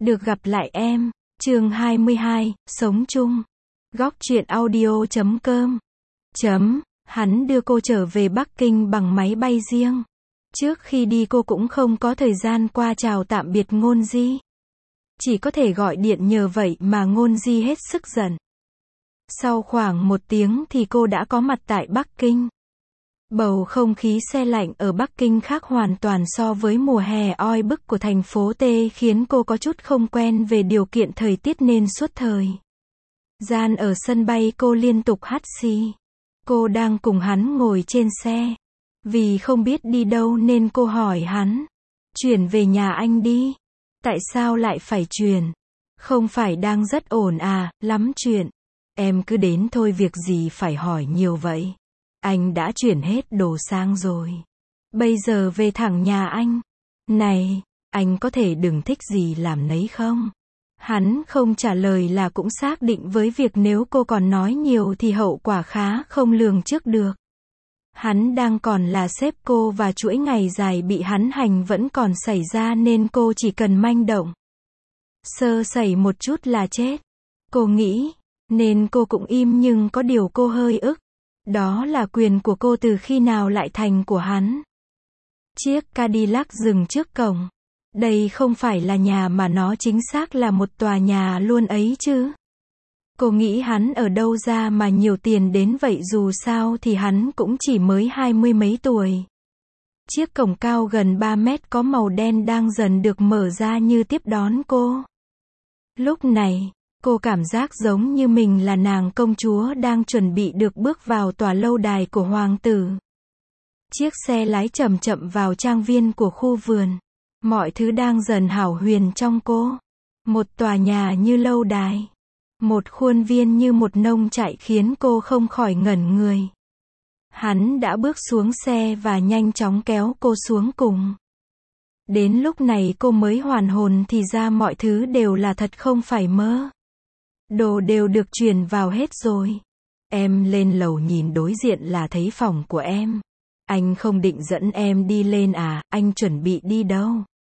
Được gặp lại em. Chương 22, sống chung. Góc truyện audio.com. Hắn đưa cô trở về Bắc Kinh bằng máy bay riêng. Trước khi đi cô cũng không có thời gian qua chào tạm biệt Ngôn Di. Chỉ có thể gọi điện nhờ vậy mà Ngôn Di hết sức giận. Sau khoảng 1 tiếng thì cô đã có mặt tại Bắc Kinh. Bầu không khí se lạnh ở Bắc Kinh khác hoàn toàn so với mùa hè oi bức của thành phố T, khiến cô có chút không quen về điều kiện thời tiết nên suốt thời gian ở sân bay cô liên tục hắt xì. Cô đang cùng hắn ngồi trên xe. Vì không biết đi đâu nên cô hỏi hắn. Chuyển về nhà anh đi. Tại sao lại phải chuyển? Không phải đang rất ổn à, lắm chuyện. Em cứ đến thôi, việc gì phải hỏi nhiều vậy. Anh đã chuyển hết đồ sang rồi. Bây giờ về thẳng nhà anh. Này, anh có thể đừng thích gì làm nấy không? Hắn không trả lời là cũng xác định với việc nếu cô còn nói nhiều thì hậu quả khá không lường trước được. Hắn đang còn là sếp cô và chuỗi ngày dài bị hắn hành vẫn còn xảy ra nên cô chỉ cần manh động. Sơ sẩy một chút là chết. Cô nghĩ, nên cô cũng im, nhưng có điều cô hơi ức. Đó là quyền của cô từ khi nào lại thành của hắn. Chiếc Cadillac dừng trước cổng. Đây không phải là nhà mà nó chính xác là một tòa nhà luôn ấy chứ. Cô nghĩ hắn ở đâu ra mà nhiều tiền đến vậy, dù sao thì hắn cũng chỉ mới 20 mấy tuổi. Chiếc cổng cao gần 3 mét có màu đen đang dần được mở ra như tiếp đón cô. Lúc này, cô cảm giác giống như mình là nàng công chúa đang chuẩn bị được bước vào tòa lâu đài của hoàng tử. Chiếc xe lái chậm chậm vào trang viên của khu vườn. Mọi thứ đang dần hảo huyền trong cô. Một tòa nhà như lâu đài. Một khuôn viên như một nông trại khiến cô không khỏi ngẩn người. Hắn đã bước xuống xe và nhanh chóng kéo cô xuống cùng. Đến lúc này cô mới hoàn hồn, thì ra mọi thứ đều là thật không phải mơ. Đồ đều được chuyển vào hết rồi. Em lên lầu nhìn đối diện là thấy phòng của em. Anh không định dẫn em đi lên à, anh chuẩn bị đi đâu?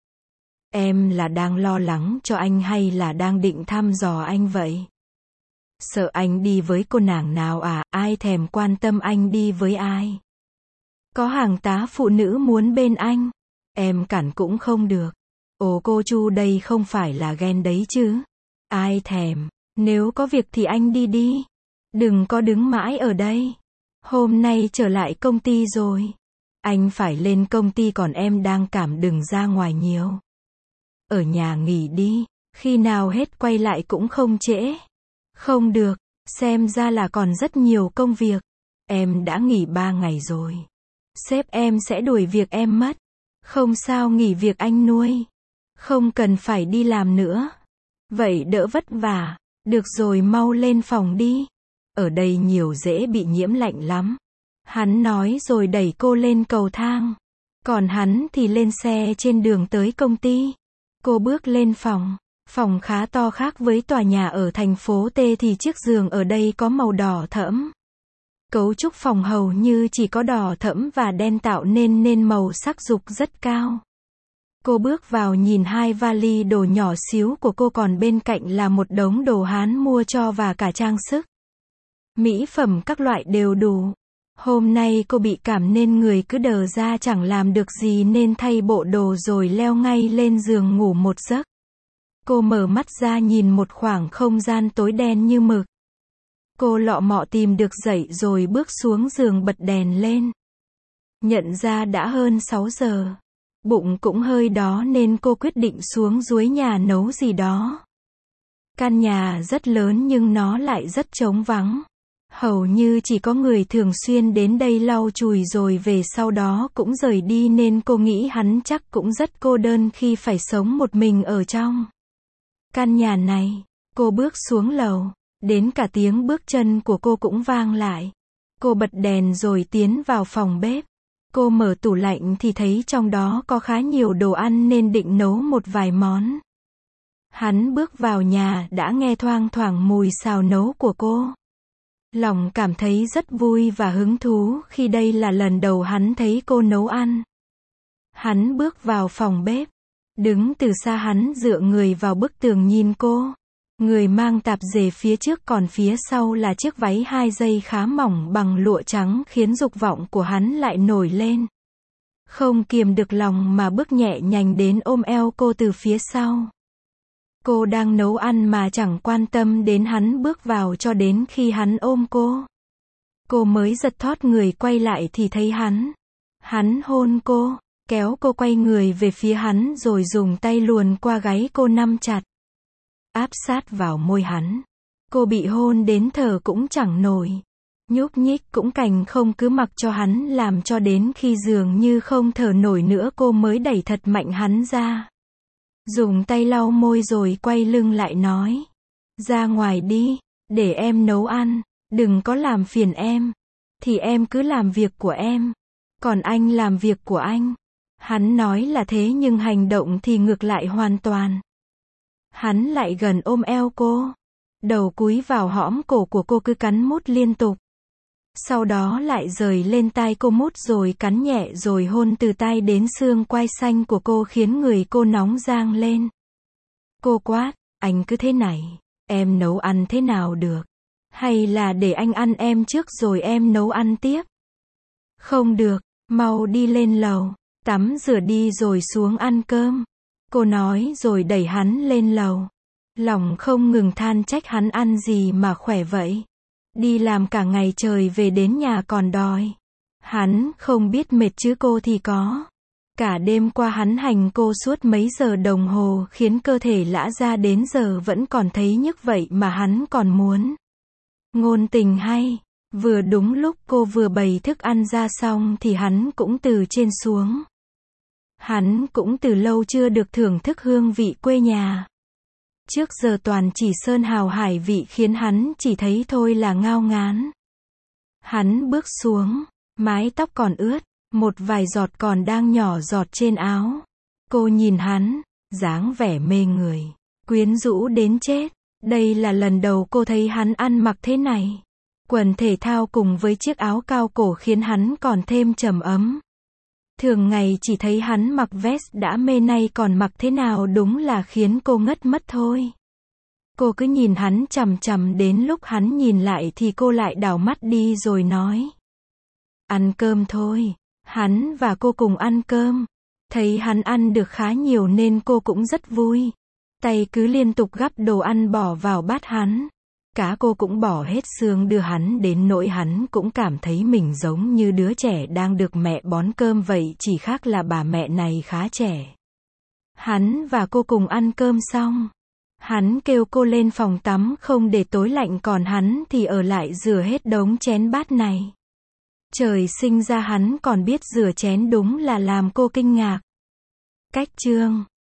Em là đang lo lắng cho anh hay là đang định thăm dò anh vậy? Sợ anh đi với cô nàng nào à, ai thèm quan tâm anh đi với ai. Có hàng tá phụ nữ muốn bên anh. Em cản cũng không được. Ồ, cô Chu đây không phải là ghen đấy chứ. Ai thèm, nếu có việc thì anh đi đi. Đừng có đứng mãi ở đây. Hôm nay trở lại công ty rồi. Anh phải lên công ty, còn em đang cảm đừng ra ngoài nhiều. Ở nhà nghỉ đi, khi nào hết quay lại cũng không trễ. Không được, xem ra là còn rất nhiều công việc. Em đã nghỉ 3 ngày rồi. Sếp em sẽ đuổi việc em mất. Không sao, nghỉ việc anh nuôi. Không cần phải đi làm nữa. Vậy đỡ vất vả. Được rồi, mau lên phòng đi. Ở đây nhiều dễ bị nhiễm lạnh lắm. Hắn nói rồi đẩy cô lên cầu thang. Còn hắn thì lên xe trên đường tới công ty. Cô bước lên phòng. Phòng khá to, khác với tòa nhà ở thành phố T thì chiếc giường ở đây có màu đỏ thẫm. Cấu trúc phòng hầu như chỉ có đỏ thẫm và đen tạo nên màu sắc dục rất cao. Cô bước vào nhìn hai vali đồ nhỏ xíu của cô, còn bên cạnh là một đống đồ hắn mua cho và cả trang sức. Mỹ phẩm các loại đều đủ. Hôm nay cô bị cảm nên người cứ đờ ra chẳng làm được gì nên thay bộ đồ rồi leo ngay lên giường ngủ một giấc. Cô mở mắt ra nhìn một khoảng không gian tối đen như mực. Cô lọ mọ tìm được dậy rồi bước xuống giường bật đèn lên. Nhận ra đã hơn 6 giờ. Bụng cũng hơi đói nên cô quyết định xuống dưới nhà nấu gì đó. Căn nhà rất lớn nhưng nó lại rất trống vắng. Hầu như chỉ có người thường xuyên đến đây lau chùi rồi về sau đó cũng rời đi, nên cô nghĩ hắn chắc cũng rất cô đơn khi phải sống một mình ở trong căn nhà này. Cô bước xuống lầu. Đến cả tiếng bước chân của cô cũng vang lại. Cô bật đèn rồi tiến vào phòng bếp. Cô mở tủ lạnh thì thấy trong đó có khá nhiều đồ ăn nên định nấu một vài món. Hắn bước vào nhà đã nghe thoang thoảng mùi xào nấu của cô. Lòng cảm thấy rất vui và hứng thú khi đây là lần đầu hắn thấy cô nấu ăn. Hắn bước vào phòng bếp. Đứng từ xa hắn dựa người vào bức tường nhìn cô. Người mang tạp dề phía trước còn phía sau là chiếc váy 2 dây khá mỏng bằng lụa trắng khiến dục vọng của hắn lại nổi lên. Không kiềm được lòng mà bước nhẹ nhàng đến ôm eo cô từ phía sau. Cô đang nấu ăn mà chẳng quan tâm đến hắn bước vào cho đến khi hắn ôm cô. Cô mới giật thót người quay lại thì thấy hắn. Hắn hôn cô, kéo cô quay người về phía hắn rồi dùng tay luồn qua gáy cô nắm chặt. Áp sát vào môi hắn. Cô bị hôn đến thở cũng chẳng nổi. Nhúc nhích cũng cành không, cứ mặc cho hắn làm cho đến khi dường như không thở nổi nữa cô mới đẩy thật mạnh hắn ra. Dùng tay lau môi rồi quay lưng lại nói. Ra ngoài đi, để em nấu ăn, đừng có làm phiền em. Thì em cứ làm việc của em, còn anh làm việc của anh. Hắn nói là thế nhưng hành động thì ngược lại hoàn toàn. Hắn lại gần ôm eo cô. Đầu cúi vào hõm cổ của cô cứ cắn mút liên tục. Sau đó lại rời lên tai cô mút rồi cắn nhẹ rồi hôn từ tai đến xương quai xanh của cô khiến người cô nóng rang lên. Cô quát, anh cứ thế này, em nấu ăn thế nào được? Hay là để anh ăn em trước rồi em nấu ăn tiếp? Không được, mau đi lên lầu, tắm rửa đi rồi xuống ăn cơm. Cô nói rồi đẩy hắn lên lầu. Lòng không ngừng than trách hắn ăn gì mà khỏe vậy. Đi làm cả ngày trời về đến nhà còn đói. Hắn không biết mệt chứ cô thì có. Cả đêm qua hắn hành cô suốt mấy giờ đồng hồ khiến cơ thể lã ra đến giờ vẫn còn thấy nhức vậy mà hắn còn muốn. Ngôn tình hay. Vừa đúng lúc cô vừa bày thức ăn ra xong thì hắn cũng từ trên xuống. Hắn cũng từ lâu chưa được thưởng thức hương vị quê nhà. Trước giờ toàn chỉ sơn hào hải vị khiến hắn chỉ thấy thôi là ngao ngán. Hắn bước xuống, mái tóc còn ướt, một vài giọt còn đang nhỏ giọt trên áo. Cô nhìn hắn, dáng vẻ mê người, quyến rũ đến chết. Đây là lần đầu cô thấy hắn ăn mặc thế này. Quần thể thao cùng với chiếc áo cao cổ khiến hắn còn thêm trầm ấm. Thường ngày chỉ thấy hắn mặc vest đã mê, nay còn mặc thế nào đúng là khiến cô ngất mất thôi. Cô cứ nhìn hắn chằm chằm đến lúc hắn nhìn lại thì cô lại đảo mắt đi rồi nói. Ăn cơm thôi. Hắn và cô cùng ăn cơm. Thấy hắn ăn được khá nhiều nên cô cũng rất vui. Tay cứ liên tục gắp đồ ăn bỏ vào bát hắn. Cá cô cũng bỏ hết xương đưa hắn đến nỗi hắn cũng cảm thấy mình giống như đứa trẻ đang được mẹ bón cơm vậy, chỉ khác là bà mẹ này khá trẻ. Hắn và cô cùng ăn cơm xong. Hắn kêu cô lên phòng tắm không để tối lạnh, còn hắn thì ở lại rửa hết đống chén bát này. Trời sinh ra hắn còn biết rửa chén, đúng là làm cô kinh ngạc. Cách chương